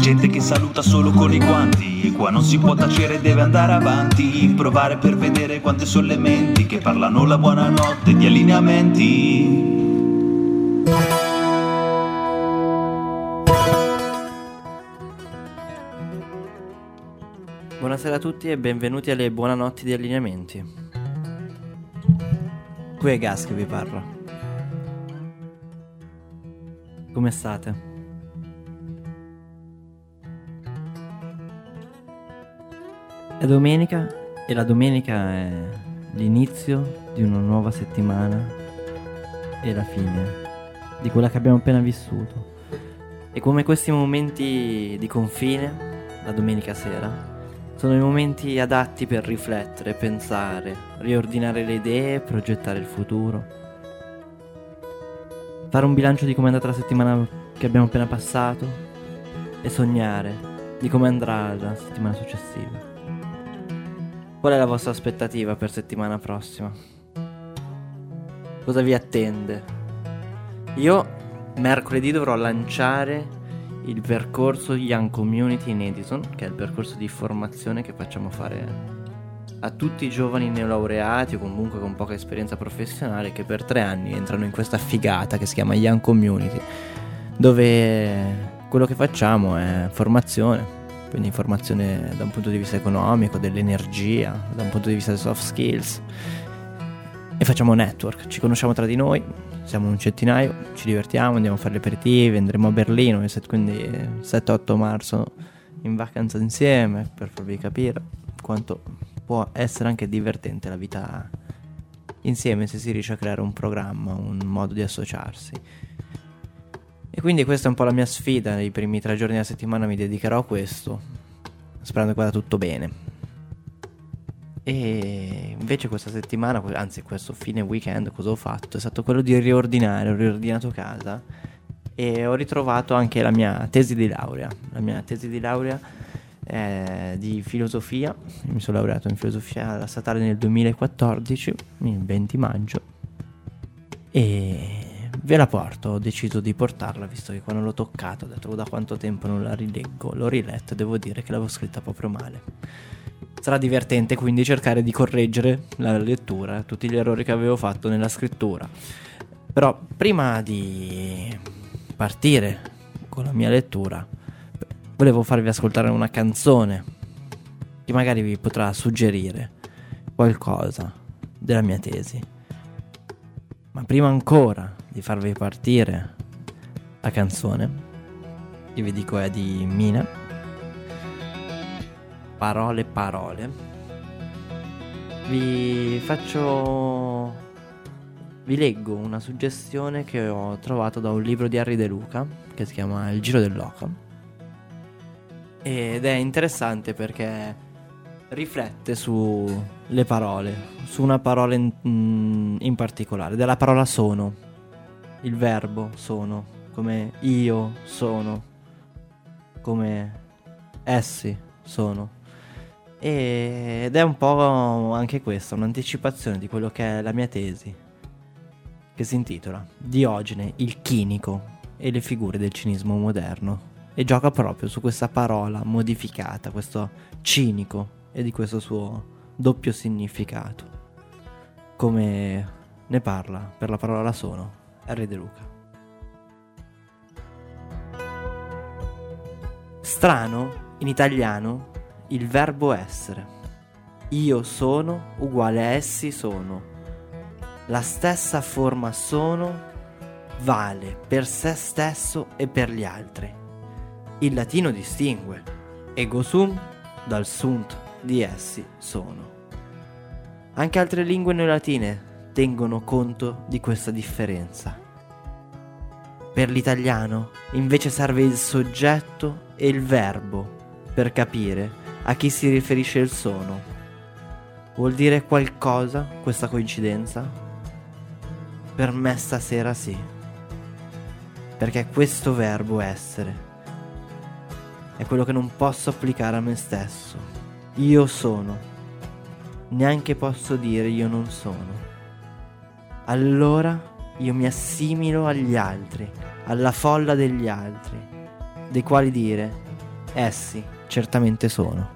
Gente che saluta solo con i guanti, qua non si può tacere, deve andare avanti. Provare per vedere quante sono le menti che parlano la buonanotte di allineamenti. Buonasera a tutti e benvenuti alle Buonanotti di Allineamenti. Qui è Gas che vi parla. Come state? È domenica e la domenica è l'inizio di una nuova settimana e la fine di quella che abbiamo appena vissuto. E come questi momenti di confine, la domenica sera, sono i momenti adatti per riflettere, pensare, riordinare le idee, progettare il futuro, fare un bilancio di come è andata la settimana che abbiamo appena passato e sognare di come andrà la settimana successiva. Qual è la vostra aspettativa per settimana prossima? Cosa vi attende? Io mercoledì dovrò lanciare il percorso Young Community in Edison, che è il percorso di formazione che facciamo fare a tutti i giovani neolaureati o comunque con poca esperienza professionale che per 3 anni entrano in questa figata che si chiama Young Community, dove quello che facciamo è formazione. Quindi formazione da un punto di vista economico, dell'energia, da un punto di vista delle soft skills. E facciamo network, ci conosciamo tra di noi, siamo un centinaio, ci divertiamo, andiamo a fare gli aperitivi, andremo a Berlino, quindi 7-8 marzo in vacanza insieme, per farvi capire quanto può essere anche divertente la vita insieme se si riesce a creare un programma, un modo di associarsi. E quindi questa è un po' la mia sfida, i primi 3 giorni della settimana mi dedicherò a questo, sperando che vada tutto bene. E invece questa settimana, anzi questo fine weekend, cosa ho fatto? È stato quello di riordinare, ho riordinato casa e ho ritrovato anche la mia tesi di laurea. La mia tesi di laurea è di filosofia, mi sono laureato in filosofia alla statale nel 2014, il 20 maggio, e ve la porto, ho deciso di portarla visto che quando l'ho toccata ho detto da quanto tempo non la rileggo, l'ho riletta e devo dire che l'avevo scritta proprio male. Sarà divertente quindi cercare di correggere la lettura, tutti gli errori che avevo fatto nella scrittura. Però prima di partire con la mia lettura volevo farvi ascoltare una canzone che magari vi potrà suggerire qualcosa della mia tesi. Ma prima ancora di farvi partire la canzone, io vi dico è di Mina, Parole Parole. Vi leggo una suggestione che ho trovato da un libro di Harry De Luca che si chiama Il Giro dell'Oca, ed è interessante perché riflette sulle parole, su una parola in particolare, della parola sono, il verbo sono, come io sono, come essi sono. Ed è un po' anche questa, un'anticipazione di quello che è la mia tesi, che si intitola Diogene, il chinico e le figure del cinismo moderno, e gioca proprio su questa parola modificata, questo cinico, e di questo suo doppio significato, come ne parla per la parola sono Harry De Luca. Strano in italiano il verbo essere. Io sono uguale a essi sono. La stessa forma sono vale per se stesso e per gli altri. Il latino distingue ego sum dal sunt di essi sono. Anche altre lingue neolatine tengono conto di questa differenza. Per l'italiano invece serve il soggetto e il verbo per capire a chi si riferisce il sono. Vuol dire qualcosa questa coincidenza? Per me stasera sì, perché questo verbo essere è quello che non posso applicare a me stesso. Io sono, neanche posso dire io non sono. Allora io mi assimilo agli altri, alla folla degli altri, dei quali dire Essi certamente sono.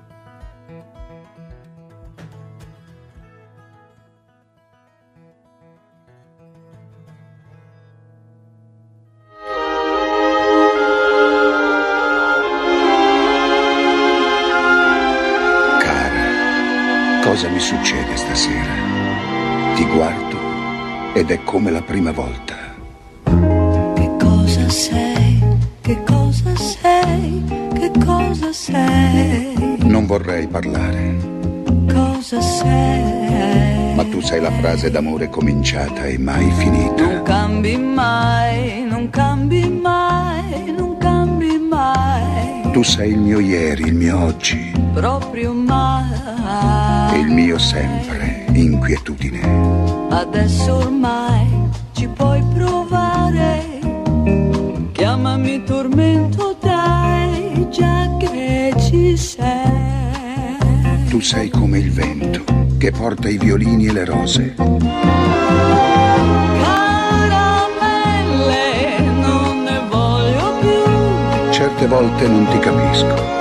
Cosa mi succede stasera? Ti guardo ed è come la prima volta. Che cosa sei? Che cosa sei? Che cosa sei? Non vorrei parlare. Cosa sei? Ma tu sei la frase d'amore cominciata e mai finita. Non cambi mai, non cambi mai, non cambi mai. Tu sei il mio ieri, il mio oggi. Proprio mai. E il mio sempre, inquietudine. Adesso ormai ci puoi provare. Chiamami tormento, dai, già che ci sei. Tu sei come il vento che porta i violini e le rose. Caramelle, non ne voglio più. Certe volte non ti capisco.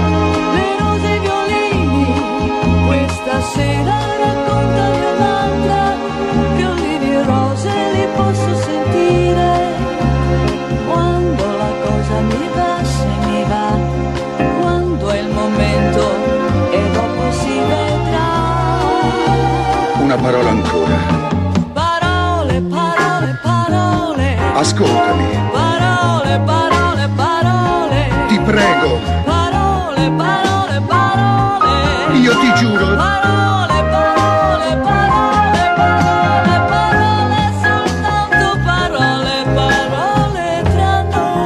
Stasera raccontami un'altra, violini e rose li posso sentire. Quando la cosa mi va, se mi va, quando è il momento e dopo si vedrà. Una parola ancora. Parole, parole, parole. Ascoltami. Parole, parole, parole. Ti prego. Parole, parole, parole. Io ti giuro. Parole, parole, parole, parole, parole, soltanto parole, parole tra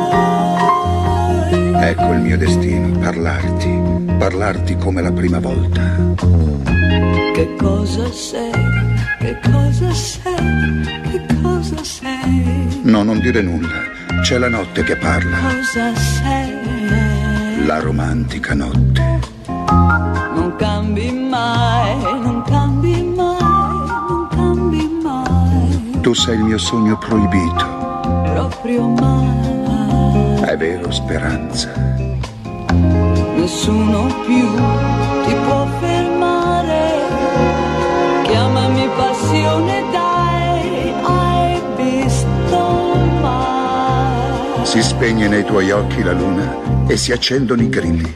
noi. Ecco il mio destino, parlarti come la prima volta. Che cosa sei? Che cosa sei? Che cosa sei? No, non dire nulla, c'è la notte che parla. Cosa sei? La romantica notte. Non cambi mai, non cambi mai, non cambi mai. Tu sei il mio sogno proibito. Proprio mai. È vero, speranza. Nessuno più ti può fermare. Chiamami passione, dai, hai visto mai. Si spegne nei tuoi occhi la luna e si accendono i grilli.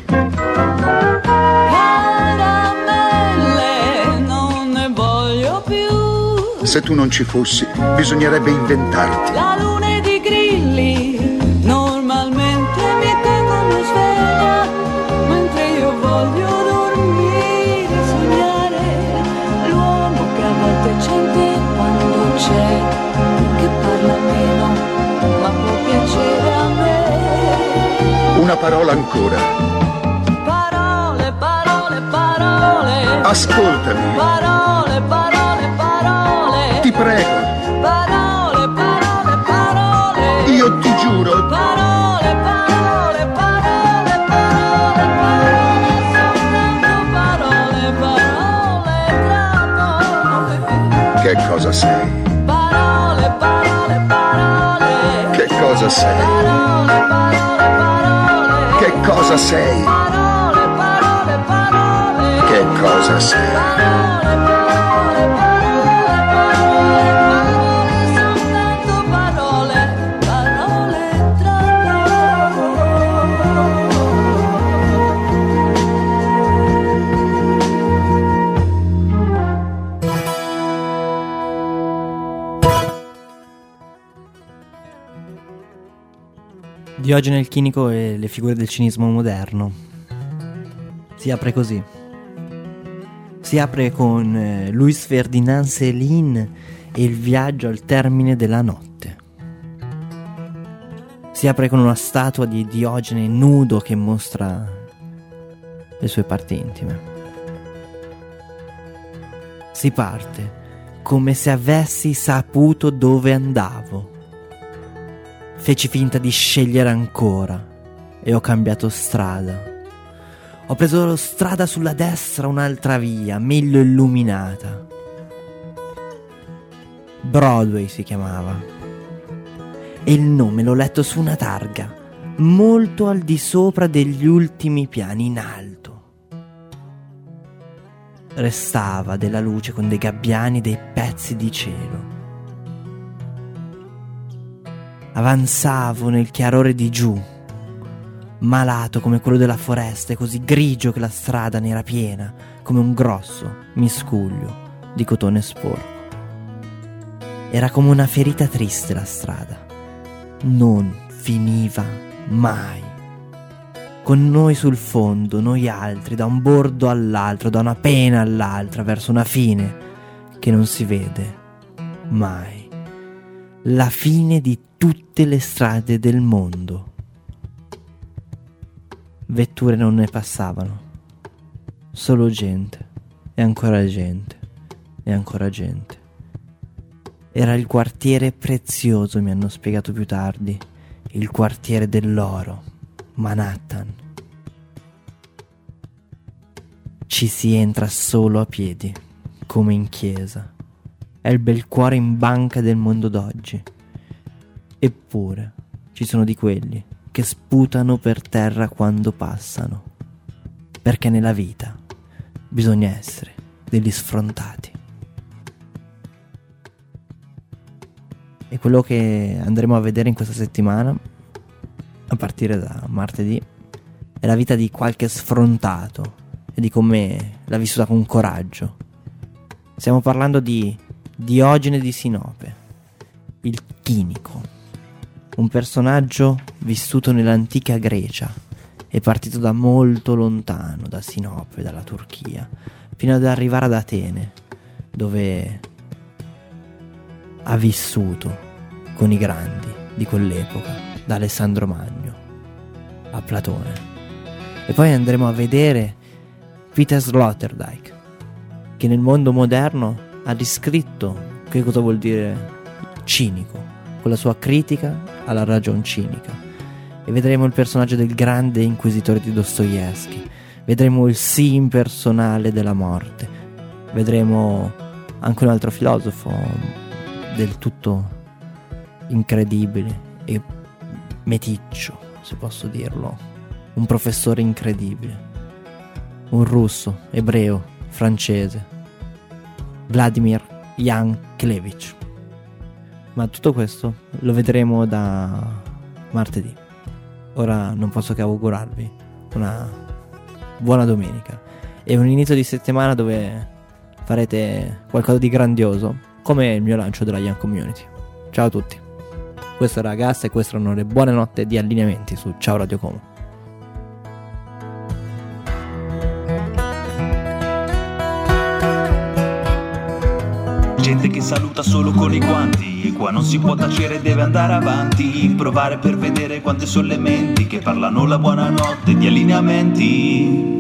Se tu non ci fossi, bisognerebbe inventarti. La luna ed i grilli normalmente mi tengono sveglia, mentre io voglio dormire, sognare. L'uomo che a volte sente quando c'è, che parla meno, ma può piacere a me. Una parola ancora. Parole, parole, parole. Ascoltami. Parole, parole, parole. Ti prego. Parole, parole, parole. Io ti giuro. Parole, parole, parole, parole, parole, soltanto parole, parole tra noi. Che cosa sei? Parole, parole, parole. Che cosa sei? Parole, parole, parole. Che cosa sei? Parole, parole, parole. Che cosa sei? Parole, parole, parole, parole, parole, soltanto parole, parole tra Diogene il Chinico e le figure del cinismo moderno. Si apre così. Si apre con Louis Ferdinand Céline e il viaggio al termine della notte. Si apre con una statua di Diogene nudo che mostra le sue parti intime. Si parte come se avessi saputo dove andavo. Feci finta di scegliere ancora e ho cambiato strada. Ho preso la strada sulla destra, un'altra via, meglio illuminata. Broadway si chiamava. E il nome l'ho letto su una targa. molto al di sopra degli ultimi piani, in alto. Restava della luce con dei gabbiani, dei pezzi di cielo. Avanzavo nel chiarore di giù, malato come quello della foresta e così grigio che la strada ne era piena, come un grosso miscuglio di cotone sporco. Era come una ferita triste la strada. Non finiva mai. Con noi sul fondo, noi altri, da un bordo all'altro, da una pena all'altra, verso una fine che non si vede mai. La fine di tutte le strade del mondo. Vetture non ne passavano, solo gente, e ancora gente, e ancora gente. Era il quartiere prezioso, mi hanno spiegato più tardi, il quartiere dell'oro, Manhattan. Ci si entra solo a piedi, come in chiesa. È il bel cuore in banca del mondo d'oggi. Eppure ci sono di quelli che sputano per terra quando passano, perché nella vita bisogna essere degli sfrontati. E quello che andremo a vedere in questa settimana, a partire da martedì, è la vita di qualche sfrontato e di come l'ha vissuta con coraggio. Stiamo parlando di Diogene di Sinope, il chinico, un personaggio vissuto nell'antica Grecia e partito da molto lontano, da Sinope, dalla Turchia, fino ad arrivare ad Atene, dove ha vissuto con i grandi di quell'epoca, da Alessandro Magno a Platone. E poi andremo a vedere Peter Sloterdijk, che nel mondo moderno ha riscritto che cosa vuol dire cinico, con la sua critica alla ragion cinica. E vedremo il personaggio del grande inquisitore di Dostoevsky, vedremo il sì impersonale della morte, vedremo anche un altro filosofo del tutto incredibile e meticcio, se posso dirlo, un professore incredibile, un russo, ebreo, francese, Vladimir Yankelevich. Ma tutto questo lo vedremo da martedì. Ora non posso che augurarvi una buona domenica e un inizio di settimana dove farete qualcosa di grandioso, come il mio lancio della Young Community. Ciao a tutti, questo era Gas e queste erano le buone notte di allineamenti su Ciao Radio Como. Gente che saluta solo con i guanti, e qua non si può tacere, deve andare avanti, provare per vedere quante sono le menti che parlano la buonanotte di allineamenti.